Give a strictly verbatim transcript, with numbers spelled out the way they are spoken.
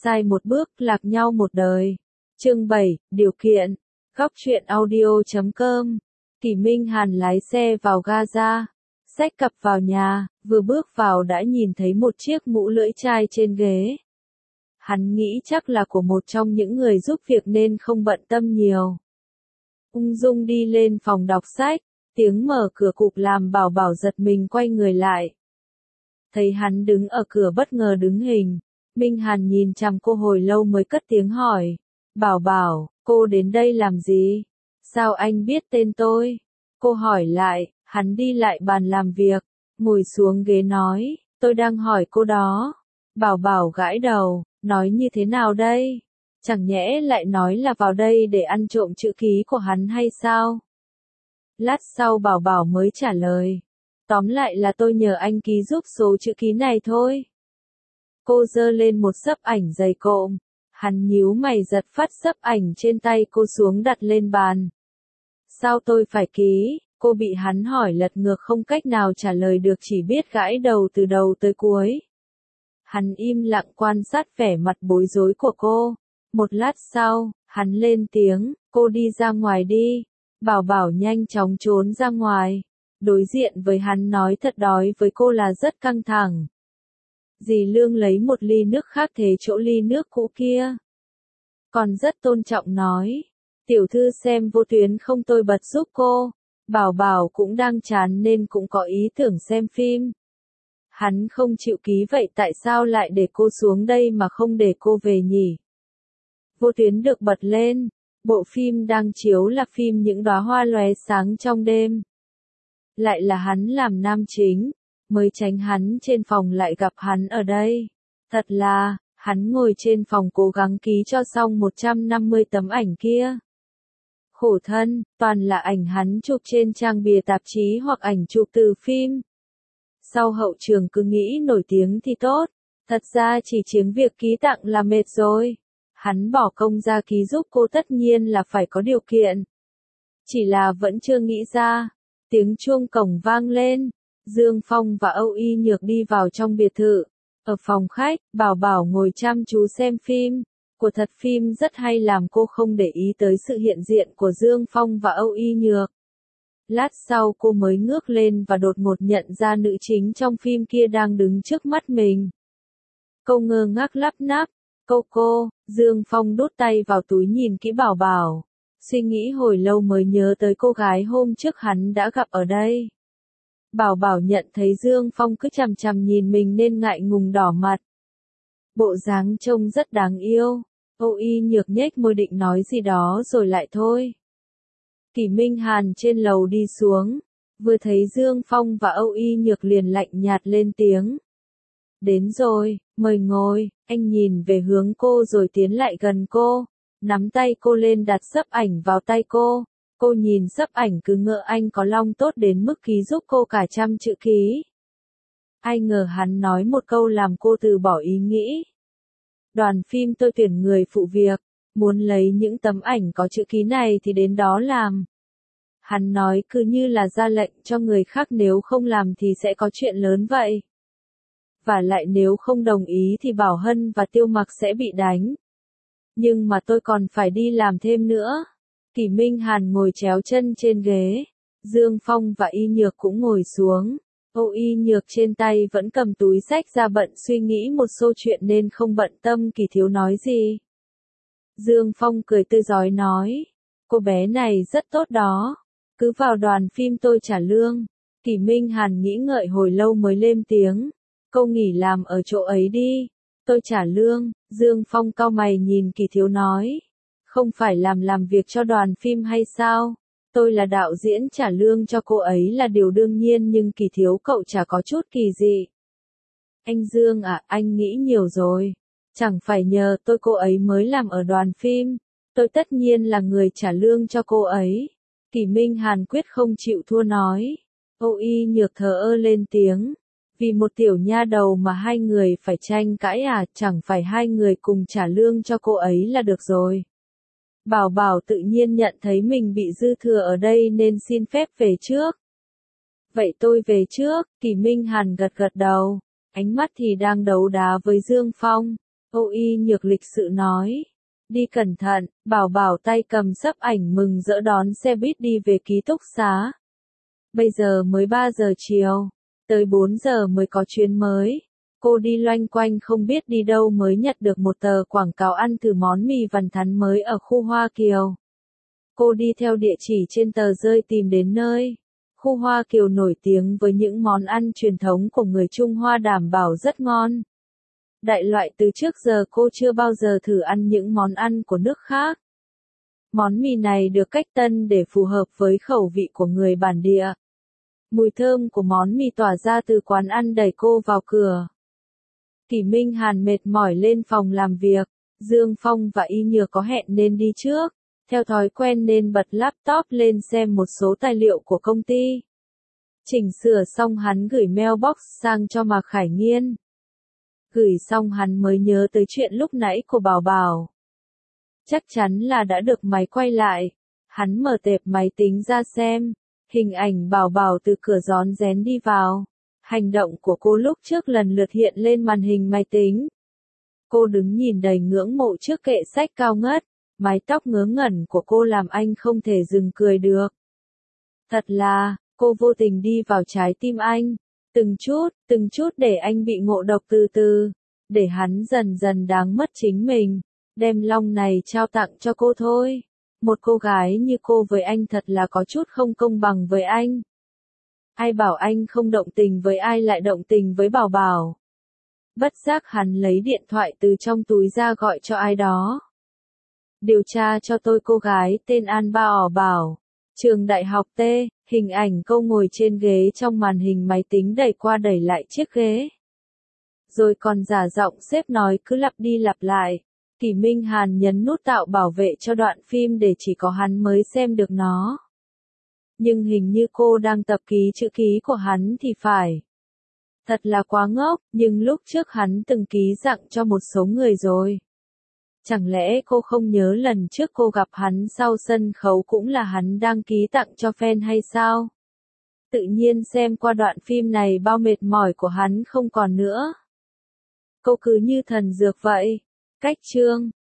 sai một bước, lạc nhau một đời. Chương bảy, điều kiện. Góc truyện audio chấm com. Kỷ Minh Hàn lái xe vào Gaza, xách cặp vào nhà, vừa bước vào đã nhìn thấy một chiếc mũ lưỡi chai trên ghế. Hắn nghĩ chắc là của một trong những người giúp việc nên không bận tâm nhiều. Ung dung đi lên phòng đọc sách, tiếng mở cửa cụp làm Bảo Bảo giật mình quay người lại. Thấy hắn đứng ở cửa bất ngờ đứng hình, Minh Hàn nhìn chằm cô hồi lâu mới cất tiếng hỏi. Bảo Bảo, cô đến đây làm gì? Sao anh biết tên tôi? Cô hỏi lại, hắn đi lại bàn làm việc, ngồi xuống ghế nói, tôi đang hỏi cô đó. Bảo Bảo gãi đầu, nói như thế nào đây? Chẳng nhẽ lại nói là vào đây để ăn trộm chữ ký của hắn hay sao? Lát sau Bảo Bảo mới trả lời. Tóm lại là tôi nhờ anh ký giúp số chữ ký này thôi. Cô giơ lên một xấp ảnh dày cộm. Hắn nhíu mày giật phát xấp ảnh trên tay cô xuống đặt lên bàn. Sao tôi phải ký? Cô bị hắn hỏi lật ngược không cách nào trả lời được, chỉ biết gãi đầu từ đầu tới cuối. Hắn im lặng quan sát vẻ mặt bối rối của cô. Một lát sau, hắn lên tiếng, cô đi ra ngoài đi. Bảo Bảo nhanh chóng trốn ra ngoài. Đối diện với hắn nói thật đói với cô là rất căng thẳng. Dì Lương lấy một ly nước khác thế chỗ ly nước cũ kia. Còn rất tôn trọng nói. Tiểu thư xem vô tuyến không tôi bật giúp cô. Bảo Bảo cũng đang chán nên cũng có ý tưởng xem phim. Hắn không chịu ký vậy tại sao lại để cô xuống đây mà không để cô về nhỉ? Vô tuyến được bật lên. Bộ phim đang chiếu là phim Những đóa hoa lóe sáng trong đêm. Lại là hắn làm nam chính. Mới tránh hắn trên phòng lại gặp hắn ở đây. Thật là, hắn ngồi trên phòng cố gắng ký cho xong một trăm năm mươi tấm ảnh kia. Khổ thân, toàn là ảnh hắn chụp trên trang bìa tạp chí hoặc ảnh chụp từ phim. Sau hậu trường cứ nghĩ nổi tiếng thì tốt, thật ra chỉ chiếm việc ký tặng là mệt rồi. Hắn bỏ công ra ký giúp cô tất nhiên là phải có điều kiện. Chỉ là vẫn chưa nghĩ ra. Tiếng chuông cổng vang lên. Dương Phong và Âu Y Nhược đi vào trong biệt thự. Ở phòng khách, Bảo Bảo ngồi chăm chú xem phim. Của thật phim rất hay làm cô không để ý tới sự hiện diện của Dương Phong và Âu Y Nhược. Lát sau cô mới ngước lên và đột ngột nhận ra nữ chính trong phim kia đang đứng trước mắt mình. Cô ngơ ngác lắp nắp. Cô cô, Dương Phong đút tay vào túi nhìn kỹ Bảo Bảo. Suy nghĩ hồi lâu mới nhớ tới cô gái hôm trước hắn đã gặp ở đây. Bảo Bảo nhận thấy Dương Phong cứ chằm chằm nhìn mình nên ngại ngùng đỏ mặt. Bộ dáng trông rất đáng yêu. Âu Y Nhược nhếch môi định nói gì đó rồi lại thôi. Kỷ Minh Hàn trên lầu đi xuống. Vừa thấy Dương Phong và Âu Y Nhược liền lạnh nhạt lên tiếng. Đến rồi, mời ngồi. Anh nhìn về hướng cô rồi tiến lại gần cô. Nắm tay cô lên đặt xấp ảnh vào tay cô. Cô nhìn xấp ảnh cứ ngỡ anh có long tốt đến mức ký giúp cô cả trăm chữ ký. Ai ngờ hắn nói một câu làm cô từ bỏ ý nghĩ. Đoàn phim tôi tuyển người phụ việc, muốn lấy những tấm ảnh có chữ ký này thì đến đó làm. Hắn nói cứ như là ra lệnh cho người khác nếu không làm thì sẽ có chuyện lớn vậy. Và lại nếu không đồng ý thì Bảo Hân và Tiêu Mặc sẽ bị đánh. Nhưng mà tôi còn phải đi làm thêm nữa. Kỷ Minh Hàn ngồi chéo chân trên ghế. Dương Phong và Y Nhược cũng ngồi xuống. Âu Y Nhược trên tay vẫn cầm túi xách ra bận suy nghĩ một số chuyện nên không bận tâm Kỷ Thiếu nói gì. Dương Phong cười tươi rói nói. Cô bé này rất tốt đó. Cứ vào đoàn phim tôi trả lương. Kỷ Minh Hàn nghĩ ngợi hồi lâu mới lên tiếng. Cô nghỉ làm ở chỗ ấy đi. Tôi trả lương. Dương Phong cau mày nhìn Kỷ Thiếu nói. Không phải làm làm việc cho đoàn phim hay sao? Tôi là đạo diễn trả lương cho cô ấy là điều đương nhiên nhưng Kỷ Thiếu cậu chả có chút kỳ gì. Anh Dương à, anh nghĩ nhiều rồi. Chẳng phải nhờ tôi cô ấy mới làm ở đoàn phim. Tôi tất nhiên là người trả lương cho cô ấy. Kỷ Minh Hàn quyết không chịu thua nói. Âu Y Nhược thờ ơ lên tiếng. Vì một tiểu nha đầu mà hai người phải tranh cãi à, chẳng phải hai người cùng trả lương cho cô ấy là được rồi. Bảo Bảo tự nhiên nhận thấy mình bị dư thừa ở đây nên xin phép về trước. Vậy tôi về trước, Kỷ Minh Hàn gật gật đầu, ánh mắt thì đang đấu đá với Dương Phong. Âu Y Nhược lịch sự nói. Đi cẩn thận, Bảo Bảo tay cầm sấp ảnh mừng rỡ đón xe buýt đi về ký túc xá. Bây giờ mới ba giờ chiều, tới bốn giờ mới có chuyến mới. Cô đi loanh quanh không biết đi đâu mới nhặt được một tờ quảng cáo ăn thử món mì vằn thắn mới ở khu Hoa Kiều. Cô đi theo địa chỉ trên tờ rơi tìm đến nơi. Khu Hoa Kiều nổi tiếng với những món ăn truyền thống của người Trung Hoa đảm bảo rất ngon. Đại loại từ trước giờ cô chưa bao giờ thử ăn những món ăn của nước khác. Món mì này được cách tân để phù hợp với khẩu vị của người bản địa. Mùi thơm của món mì tỏa ra từ quán ăn đẩy cô vào cửa. Kỷ Minh Hàn mệt mỏi lên phòng làm việc, Dương Phong và Y Nhược có hẹn nên đi trước, theo thói quen nên bật laptop lên xem một số tài liệu của công ty. Chỉnh sửa xong hắn gửi mailbox sang cho Mạc Khải Nghiên. Gửi xong hắn mới nhớ tới chuyện lúc nãy của Bảo Bảo. Chắc chắn là đã được máy quay lại. Hắn mở tệp máy tính ra xem, hình ảnh Bảo Bảo từ cửa rón rén đi vào. Hành động của cô lúc trước lần lượt hiện lên màn hình máy tính. Cô đứng nhìn đầy ngưỡng mộ trước kệ sách cao ngất, mái tóc ngớ ngẩn của cô làm anh không thể dừng cười được. Thật là, cô vô tình đi vào trái tim anh, từng chút, từng chút để anh bị ngộ độc từ từ, để hắn dần dần đáng mất chính mình, đem long này trao tặng cho cô thôi. Một cô gái như cô với anh thật là có chút không công bằng với anh. Ai bảo anh không động tình với ai lại động tình với Bảo Bảo. Bất giác hắn lấy điện thoại từ trong túi ra gọi cho ai đó. Điều tra cho tôi cô gái tên An Ba Ỏ Bảo. Trường đại học T, hình ảnh cô ngồi trên ghế trong màn hình máy tính đẩy qua đẩy lại chiếc ghế. Rồi còn giả giọng sếp nói cứ lặp đi lặp lại. Kỷ Minh Hàn nhấn nút tạo bảo vệ cho đoạn phim để chỉ có hắn mới xem được nó. Nhưng hình như cô đang tập ký chữ ký của hắn thì phải. Thật là quá ngốc, nhưng lúc trước hắn từng ký dặn cho một số người rồi. Chẳng lẽ cô không nhớ lần trước cô gặp hắn sau sân khấu cũng là hắn đang ký tặng cho fan hay sao? Tự nhiên xem qua đoạn phim này bao mệt mỏi của hắn không còn nữa. Cô cứ như thần dược vậy. Cách chương